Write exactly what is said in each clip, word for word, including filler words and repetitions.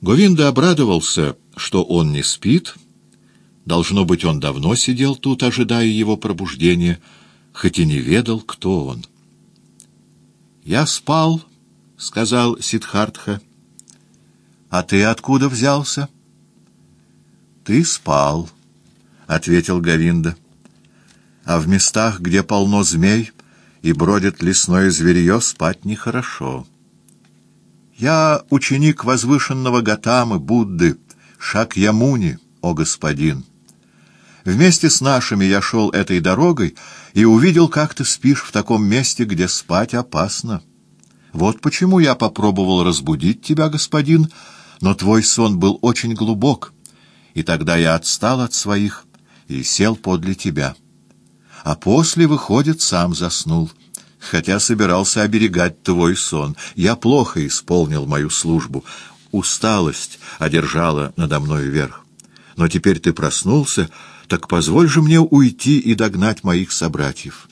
Говинда обрадовался, что он не спит. Должно быть, он давно сидел тут, ожидая его пробуждения, хоть и не ведал, кто он. «Я спал», — сказал Сиддхартха. «А ты откуда взялся?» «Ты спал», — ответил Говинда. «А в местах, где полно змей и бродит лесное зверье, спать нехорошо. Я ученик возвышенного Готамы, Будды, Шакьямуни, о господин. Вместе с нашими я шел этой дорогой и увидел, как ты спишь в таком месте, где спать опасно. Вот почему я попробовал разбудить тебя, господин, но твой сон был очень глубок, и тогда я отстал от своих и сел подле тебя. А после, выходит, сам заснул, хотя собирался оберегать твой сон. Я плохо исполнил мою службу. Усталость одержала надо мной верх. Но теперь ты проснулся, так позволь же мне уйти и догнать моих собратьев».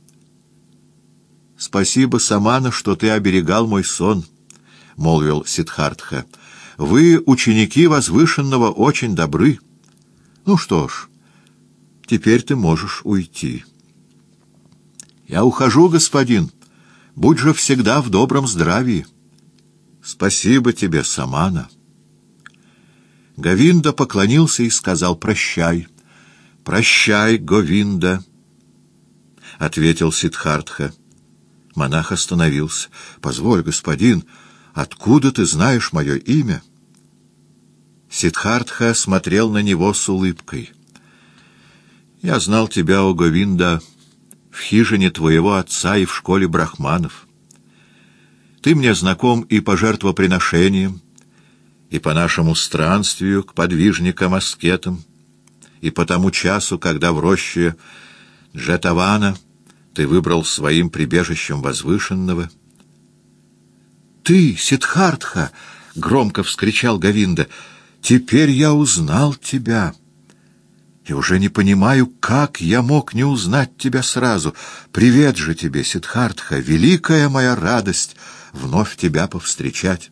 «Спасибо, Самана, что ты оберегал мой сон», — молвил Сиддхартха. «Вы, ученики возвышенного, очень добры. Ну что ж, теперь ты можешь уйти». «Я ухожу, господин. Будь же всегда в добром здравии». «Спасибо тебе, Самана». Говинда поклонился и сказал: «Прощай». «Прощай, Говинда», — ответил Сиддхартха. Монах остановился. «Позволь, господин, откуда ты знаешь мое имя?» Сиддхартха смотрел на него с улыбкой. «Я знал тебя, о Говинда, в хижине твоего отца и в школе брахманов. Ты мне знаком и по жертвоприношениям, и по нашему странствию к подвижникам-аскетам, и по тому часу, когда в роще Джетавана ты выбрал своим прибежищем возвышенного». «Ты, Сиддхартха!» — громко вскричал Говинда. «Теперь я узнал тебя. И уже не понимаю, как я мог не узнать тебя сразу. Привет же тебе, Сиддхартха! Великая моя радость вновь тебя повстречать».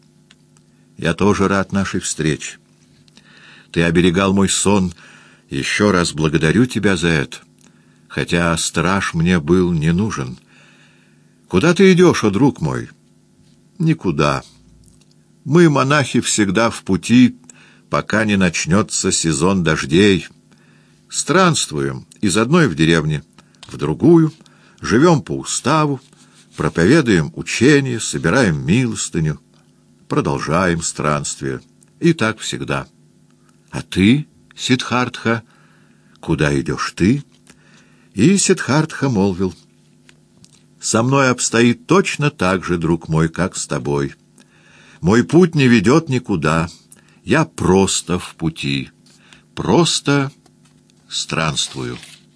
«Я тоже рад нашей встрече. Ты оберегал мой сон. Еще раз благодарю тебя за это, хотя страж мне был не нужен. Куда ты идешь, о друг мой?» «Никуда. Мы, монахи, всегда в пути, пока не начнется сезон дождей. Странствуем из одной в деревне в другую, живем по уставу, проповедуем учение, собираем милостыню, продолжаем странствие. И так всегда. А ты, Сиддхартха, куда идешь ты?» И Сиддхартха молвил: «Со мной обстоит точно так же, друг мой, как с тобой. Мой путь не ведет никуда. Я просто в пути, просто странствую».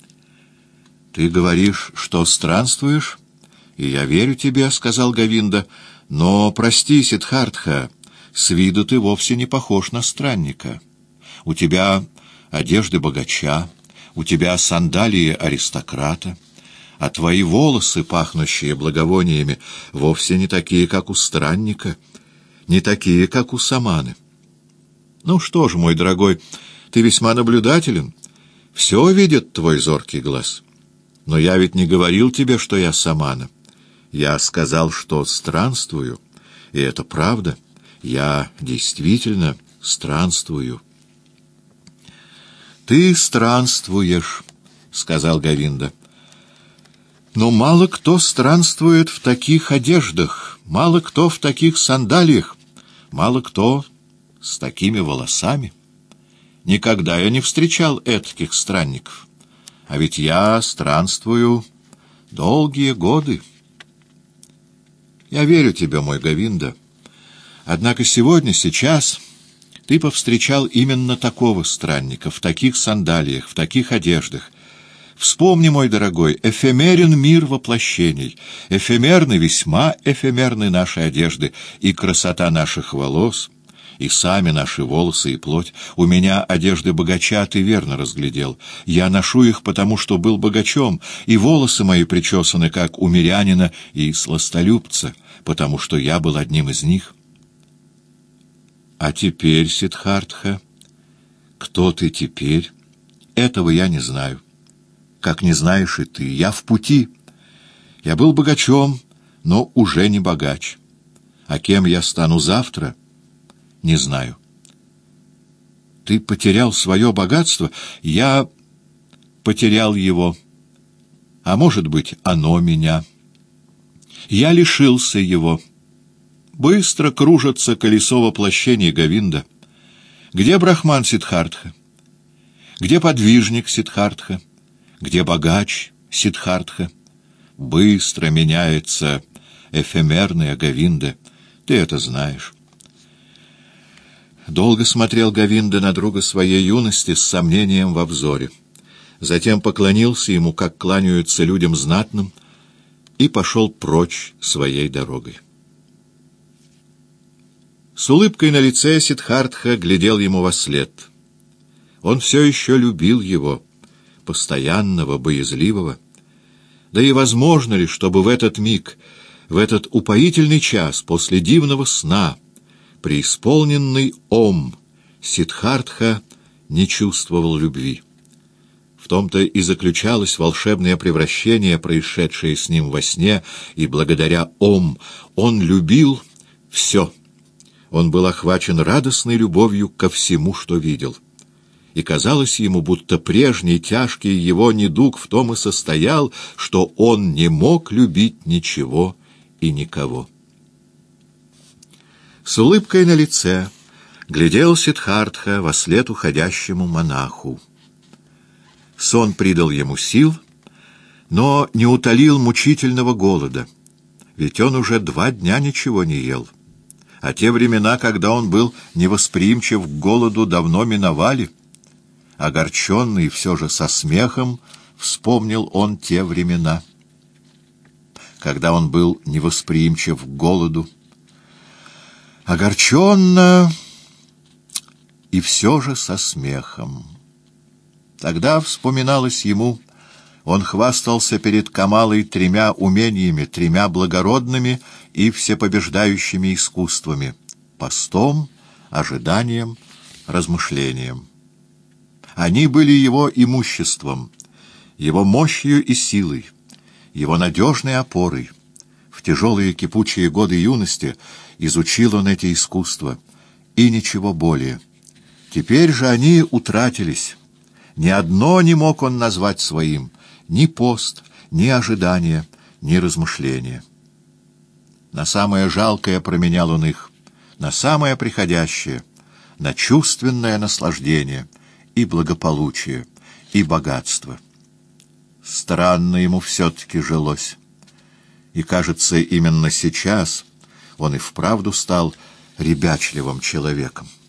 «Ты говоришь, что странствуешь, и я верю тебе», — сказал Говинда. «Но, прости, Сиддхартха, с виду ты вовсе не похож на странника. У тебя одежды богача, у тебя сандалии аристократа, а твои волосы, пахнущие благовониями, вовсе не такие, как у странника, не такие, как у саманы. Ну что ж, мой дорогой, ты весьма наблюдателен, все видит твой зоркий глаз. Но я ведь не говорил тебе, что я самана. Я сказал, что странствую, и это правда. Я действительно странствую». «Ты странствуешь», — сказал Говинда. «Но мало кто странствует в таких одеждах, мало кто в таких сандалиях, мало кто с такими волосами. Никогда я не встречал этаких странников, а ведь я странствую долгие годы». «Я верю тебе, мой Говинда. Однако сегодня, сейчас ты повстречал именно такого странника, в таких сандалиях, в таких одеждах. Вспомни, мой дорогой, эфемерен мир воплощений, эфемерны, весьма эфемерны наши одежды и красота наших волос, и сами наши волосы и плоть. У меня одежды богача, ты верно разглядел. Я ношу их, потому что был богачом, и волосы мои причесаны, как у мирянина и сластолюбца, потому что я был одним из них». А теперь, Сиддхартха, кто ты теперь? Этого я не знаю. Как не знаешь и ты. Я в пути. Я был богачом, но уже не богач. А кем я стану завтра, не знаю. Ты потерял свое богатство? Я потерял его. А может быть, оно меня. Я лишился его. Быстро кружится колесо воплощений Говинда. Где брахман Сиддхартха? Где подвижник Сиддхартха? Где богач Сиддхартха? Быстро меняется эфемерная Говинда. Ты это знаешь. Долго смотрел Говинда на друга своей юности с сомнением во взоре. Затем поклонился ему, как кланяются людям знатным, и пошел прочь своей дорогой. С улыбкой на лице Сиддхартха глядел ему вослед. Он все еще любил его, постоянного, боязливого. Да и возможно ли, чтобы в этот миг, в этот упоительный час после дивного сна, преисполненный ом, Сиддхартха не чувствовал любви? В том-то и заключалось волшебное превращение, происшедшее с ним во сне, и благодаря ом он любил все. Он был охвачен радостной любовью ко всему, что видел. И казалось ему, будто прежний тяжкий его недуг в том и состоял, что он не мог любить ничего и никого. С улыбкой на лице глядел Сиддхартха вослед уходящему монаху. Сон придал ему сил, но не утолил мучительного голода, ведь он уже два дня ничего не ел. А те времена, когда он был невосприимчив к голоду, давно миновали. Огорченный все же со смехом вспомнил он те времена, когда он был невосприимчив к голоду. Огорченно и все же со смехом. Тогда вспоминалось ему, он хвастался перед Камалой тремя умениями, тремя благородными и всепобеждающими искусствами — постом, ожиданием, размышлением. Они были его имуществом, его мощью и силой, его надежной опорой. В тяжелые кипучие годы юности изучил он эти искусства, и ничего более. Теперь же они утратились. Ни одно не мог он назвать своим, ни пост, ни ожидание, ни размышление. На самое жалкое променял он их, на самое приходящее, на чувственное наслаждение и благополучие, и богатство. Странно ему все-таки жилось. И, кажется, именно сейчас он и вправду стал ребячливым человеком.